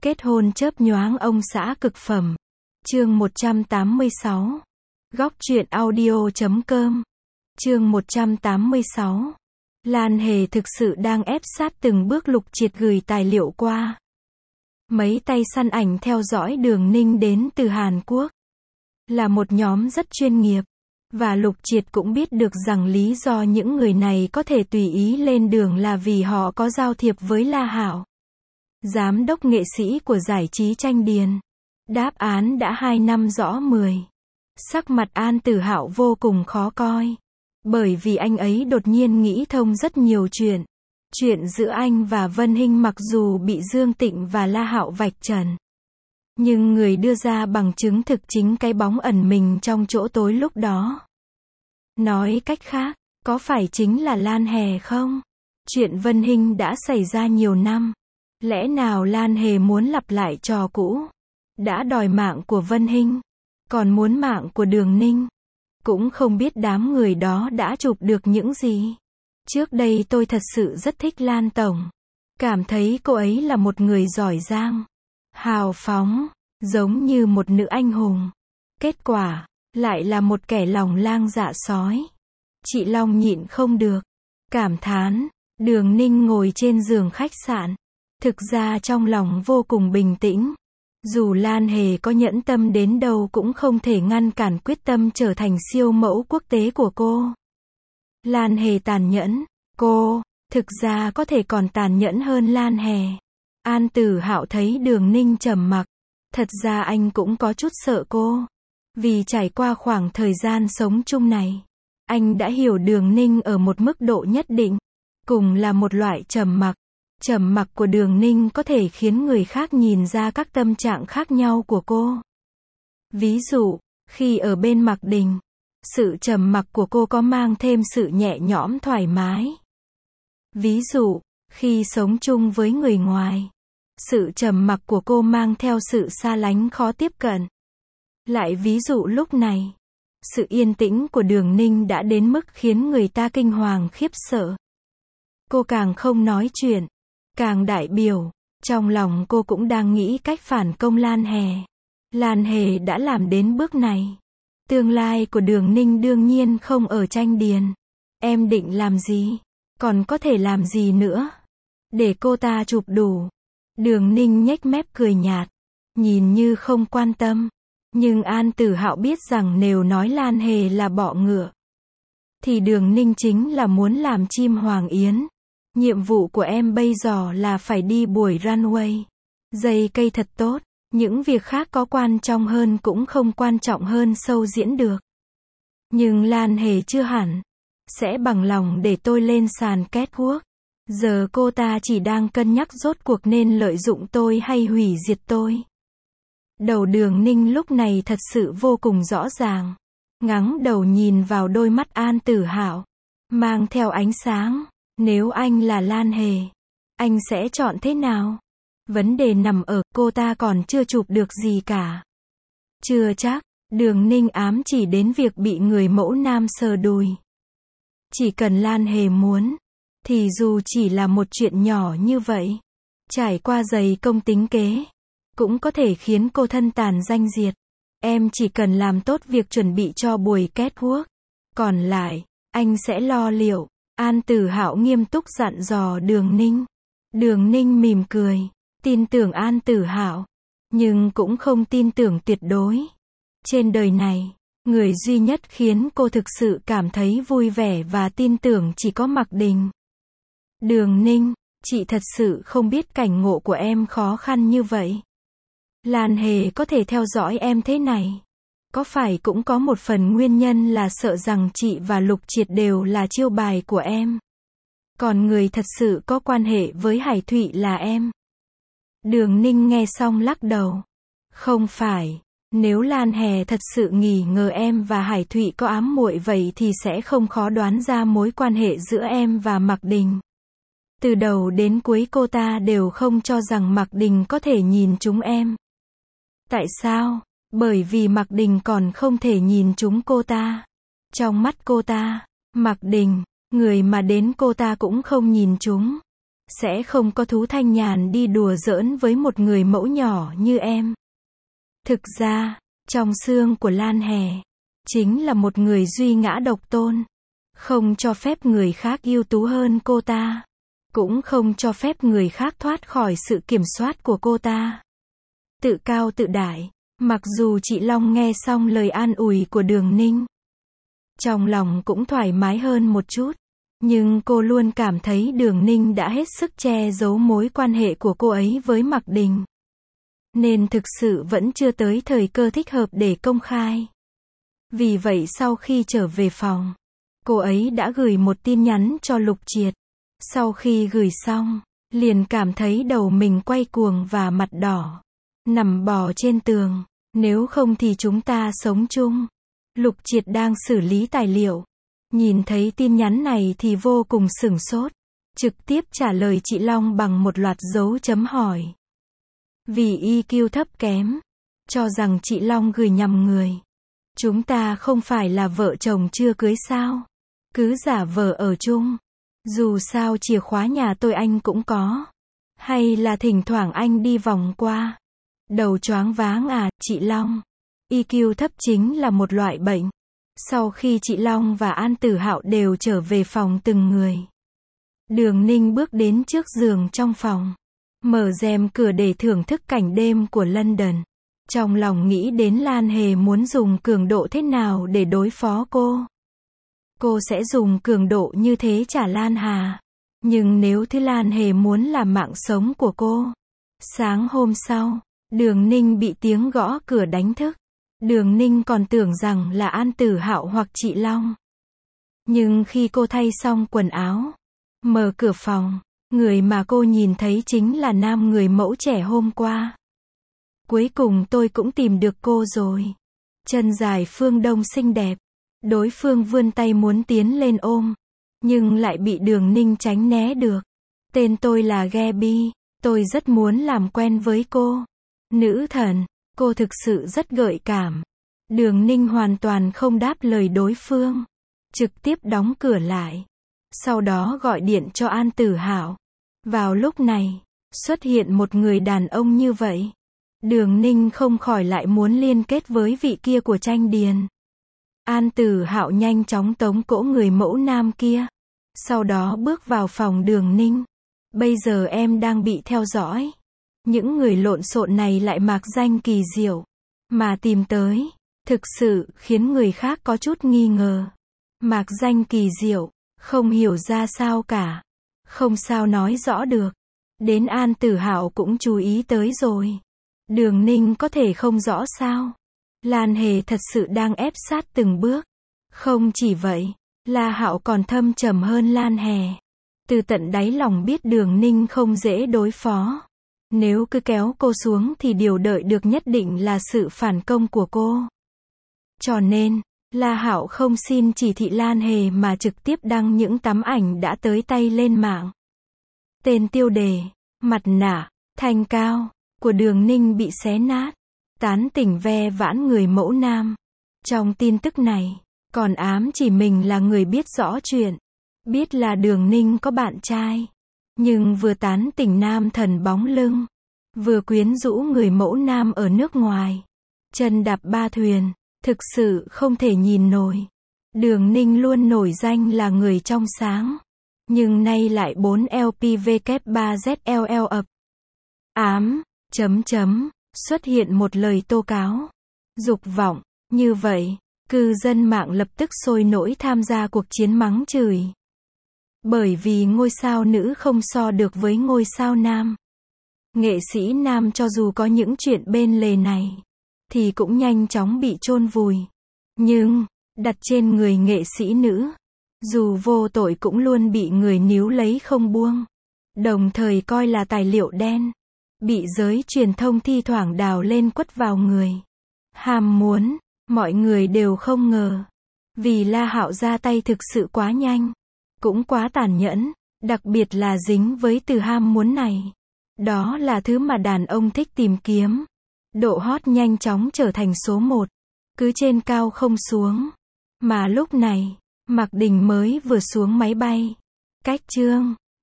Kết hôn chớp nhoáng ông xã cực phẩm. Chương 186. Góc truyện audio.com. Chương 186. Lan Hề thực sự đang ép sát từng bước Lục Triệt gửi tài liệu qua. Mấy tay săn ảnh theo dõi Đường Ninh đến từ Hàn Quốc. Là một nhóm rất chuyên nghiệp. Và Lục Triệt cũng biết được rằng lý do những người này có thể tùy ý lên đường là vì họ có giao thiệp với La Hạo, giám đốc nghệ sĩ của giải trí Tranh Điền. Đáp án đã 2 năm rõ 10. Sắc mặt An Tử Hạo vô cùng khó coi. Bởi vì anh ấy đột nhiên nghĩ thông rất nhiều chuyện. Chuyện giữa anh và Vân Hinh mặc dù bị Dương Tịnh và La Hạo vạch trần, nhưng người đưa ra bằng chứng thực chính cái bóng ẩn mình trong chỗ tối lúc đó. Nói cách khác, có phải chính là Lan Hề không? Chuyện Vân Hinh đã xảy ra nhiều năm. Lẽ nào Lan Hề muốn lặp lại trò cũ? Đã đòi mạng của Vân Hinh, còn muốn mạng của Đường Ninh. Cũng không biết đám người đó đã chụp được những gì. Trước đây tôi thật sự rất thích Lan Tổng. Cảm thấy cô ấy là một người giỏi giang, hào phóng, giống như một nữ anh hùng. Kết quả, lại là một kẻ lòng lang dạ sói. Chị Long nhịn không được, cảm thán. Đường Ninh ngồi trên giường khách sạn. Thực ra trong lòng vô cùng bình tĩnh. Dù Lan Hề có nhẫn tâm đến đâu cũng không thể ngăn cản quyết tâm trở thành siêu mẫu quốc tế của cô. Lan Hề tàn nhẫn. Cô, thực ra có thể còn tàn nhẫn hơn Lan Hề. An Tử Hạo thấy Đường Ninh trầm mặc. Thật ra anh cũng có chút sợ cô. Vì trải qua khoảng thời gian sống chung này, anh đã hiểu Đường Ninh ở một mức độ nhất định. Cùng là một loại trầm mặc. Trầm mặc của Đường Ninh có thể khiến người khác nhìn ra các tâm trạng khác nhau của cô. Ví dụ, khi ở bên Mạc Đình, sự trầm mặc của cô có mang thêm sự nhẹ nhõm thoải mái. Ví dụ, khi sống chung với người ngoài, sự trầm mặc của cô mang theo sự xa lánh khó tiếp cận. Lại ví dụ lúc này, sự yên tĩnh của Đường Ninh đã đến mức khiến người ta kinh hoàng khiếp sợ. Cô càng không nói chuyện, càng đại biểu, trong lòng cô cũng đang nghĩ cách phản công Lan Hề. Lan Hề đã làm đến bước này. Tương lai của Đường Ninh đương nhiên không ở Tranh Điền. Em định làm gì? Còn có thể làm gì nữa? Để cô ta chụp đủ. Đường Ninh nhếch mép cười nhạt, nhìn như không quan tâm. Nhưng An Tử Hạo biết rằng nếu nói Lan Hề là bọ ngựa, thì Đường Ninh chính là muốn làm chim hoàng yến. Nhiệm vụ của em bây giờ là phải đi buổi runway, dây cây thật tốt. Những việc khác có quan trọng hơn cũng không quan trọng hơn show diễn được. Nhưng Lan Hề chưa hẳn sẽ bằng lòng để tôi lên sàn catwalk. Giờ cô ta chỉ đang cân nhắc rốt cuộc nên lợi dụng tôi hay hủy diệt tôi. Đầu Đường Ninh lúc này thật sự vô cùng rõ ràng. Ngẩng đầu nhìn vào đôi mắt An Tử Hạo, mang theo ánh sáng. Nếu anh là Lan Hề, anh sẽ chọn thế nào? Vấn đề nằm ở cô ta còn chưa chụp được gì cả. Chưa chắc. Đường Ninh ám chỉ đến việc bị người mẫu nam sờ đùi. Chỉ cần Lan Hề muốn, thì dù chỉ là một chuyện nhỏ như vậy, trải qua dày công tính kế, cũng có thể khiến cô thân tàn danh diệt. Em chỉ cần làm tốt việc chuẩn bị cho buổi catwalk. Còn lại, anh sẽ lo liệu. An Tử Hạo nghiêm túc dặn dò Đường Ninh. Đường Ninh mỉm cười, tin tưởng An Tử Hạo, nhưng cũng không tin tưởng tuyệt đối. Trên đời này, người duy nhất khiến cô thực sự cảm thấy vui vẻ và tin tưởng chỉ có Mạc Đình. Đường Ninh, chị thật sự không biết cảnh ngộ của em khó khăn như vậy. Lan Hề có thể theo dõi em thế này, có phải cũng có một phần nguyên nhân là sợ rằng chị và Lục Triệt đều là chiêu bài của em. Còn người thật sự có quan hệ với Hải Thụy là em. Đường Ninh nghe xong lắc đầu. Không phải, nếu Lan Hề thật sự nghi ngờ em và Hải Thụy có ám muội vậy thì sẽ không khó đoán ra mối quan hệ giữa em và Mạc Đình. Từ đầu đến cuối cô ta đều không cho rằng Mạc Đình có thể nhìn trúng em. Tại sao? Bởi vì Mạc Đình còn không thể nhìn trúng cô ta. Trong mắt cô ta, Mạc Đình, người mà đến cô ta cũng không nhìn trúng. sẽ không có thú thanh nhàn đi đùa giỡn với một người mẫu nhỏ như em. Thực ra, trong xương của Lan Hè, chính là một người duy ngã độc tôn. Không cho phép người khác ưu tú hơn cô ta. Cũng không cho phép người khác thoát khỏi sự kiểm soát của cô ta. Tự cao tự đại. Mặc dù chị Long nghe xong lời an ủi của Đường Ninh, trong lòng cũng thoải mái hơn một chút. Nhưng cô luôn cảm thấy Đường Ninh đã hết sức che giấu mối quan hệ của cô ấy với Mạc Đình. Nên thực sự vẫn chưa tới thời cơ thích hợp để công khai. Vì vậy sau khi trở về phòng, cô ấy đã gửi một tin nhắn cho Lục Triệt. Sau khi gửi xong, liền cảm thấy đầu mình quay cuồng và mặt đỏ. Nằm bò trên tường. Nếu không thì chúng ta sống chung. Lục Triệt đang xử lý tài liệu. Nhìn thấy tin nhắn này thì vô cùng sửng sốt. Trực tiếp trả lời chị Long bằng một loạt dấu chấm hỏi. Vì EQ thấp kém. Cho rằng chị Long gửi nhầm người. Chúng ta không phải là vợ chồng chưa cưới sao? Cứ giả vờ ở chung. Dù sao chìa khóa nhà tôi anh cũng có. Hay là thỉnh thoảng anh đi vòng qua. Đầu choáng váng à, chị Long. EQ thấp chính là một loại bệnh. Sau khi chị Long và An Tử Hạo đều trở về phòng từng người, Đường Ninh bước đến trước giường trong phòng. Mở rèm cửa để thưởng thức cảnh đêm của London. Trong lòng nghĩ đến Lan Hề muốn dùng cường độ thế nào để đối phó cô. Cô sẽ dùng cường độ như thế trả Lan Hà. Nhưng nếu thứ Lan Hề muốn là mạng sống của cô. Sáng hôm sau, Đường Ninh bị tiếng gõ cửa đánh thức. Đường Ninh còn tưởng rằng là An Tử Hạo hoặc chị Long. Nhưng khi cô thay xong quần áo, mở cửa phòng, người mà cô nhìn thấy chính là nam người mẫu trẻ hôm qua. Cuối cùng tôi cũng tìm được cô rồi. Chân dài phương đông xinh đẹp. Đối phương vươn tay muốn tiến lên ôm, nhưng lại bị Đường Ninh tránh né được. Tên tôi là Gaby, tôi rất muốn làm quen với cô. Nữ thần, cô thực sự rất gợi cảm. Đường Ninh hoàn toàn không đáp lời đối phương. Trực tiếp đóng cửa lại. Sau đó gọi điện cho An Tử Hạo. Vào lúc này, xuất hiện một người đàn ông như vậy. Đường Ninh không khỏi lại muốn liên kết với vị kia của Tranh Điền. An Tử Hạo nhanh chóng tống cỗ người mẫu nam kia. Sau đó bước vào phòng Đường Ninh. Bây giờ em đang bị theo dõi. Những người lộn xộn này lại mạc danh kỳ diệu mà tìm tới. Thực sự khiến người khác có chút nghi ngờ. Mạc danh kỳ diệu, không hiểu ra sao cả. Không sao nói rõ được. Đến An Tử Hạo cũng chú ý tới rồi. Đường Ninh có thể không rõ sao? Lan Hề thật sự đang ép sát từng bước. Không chỉ vậy, La Hạo còn thâm trầm hơn Lan Hề. Từ tận đáy lòng biết Đường Ninh không dễ đối phó. Nếu cứ kéo cô xuống thì điều đợi được nhất định là sự phản công của cô. Cho nên, La Hạo không xin chỉ thị Lan Hề mà trực tiếp đăng những tấm ảnh đã tới tay lên mạng. Tên tiêu đề, mặt nạ, thanh cao, của Đường Ninh bị xé nát. Tán tỉnh ve vãn người mẫu nam. Trong tin tức này, còn ám chỉ mình là người biết rõ chuyện. Biết là Đường Ninh có bạn trai. Nhưng vừa tán tỉnh nam thần bóng lưng. Vừa quyến rũ người mẫu nam ở nước ngoài. Chân đạp ba thuyền. Thực sự không thể nhìn nổi. Đường Ninh luôn nổi danh là người trong sáng. Nhưng nay lại 4LPW3ZLL ập. Ám, xuất hiện một lời tố cáo. Dục vọng, như vậy, cư dân mạng lập tức sôi nổi tham gia cuộc chiến mắng chửi. Bởi vì ngôi sao nữ không so được với ngôi sao nam. Nghệ sĩ nam cho dù có những chuyện bên lề này, thì cũng nhanh chóng bị chôn vùi. Nhưng, đặt trên người nghệ sĩ nữ, dù vô tội cũng luôn bị người níu lấy không buông. Đồng thời coi là tài liệu đen. Bị giới truyền thông thi thoảng đào lên quất vào người. Ham muốn, mọi người đều không ngờ. Vì La Hạo ra tay thực sự quá nhanh. Cũng quá tàn nhẫn, đặc biệt là dính với từ ham muốn này. Đó là thứ mà đàn ông thích tìm kiếm. Độ hot nhanh chóng trở thành số 1. Cứ trên cao không xuống. Mà lúc này, Mạc Đình mới vừa xuống máy bay. Cách chương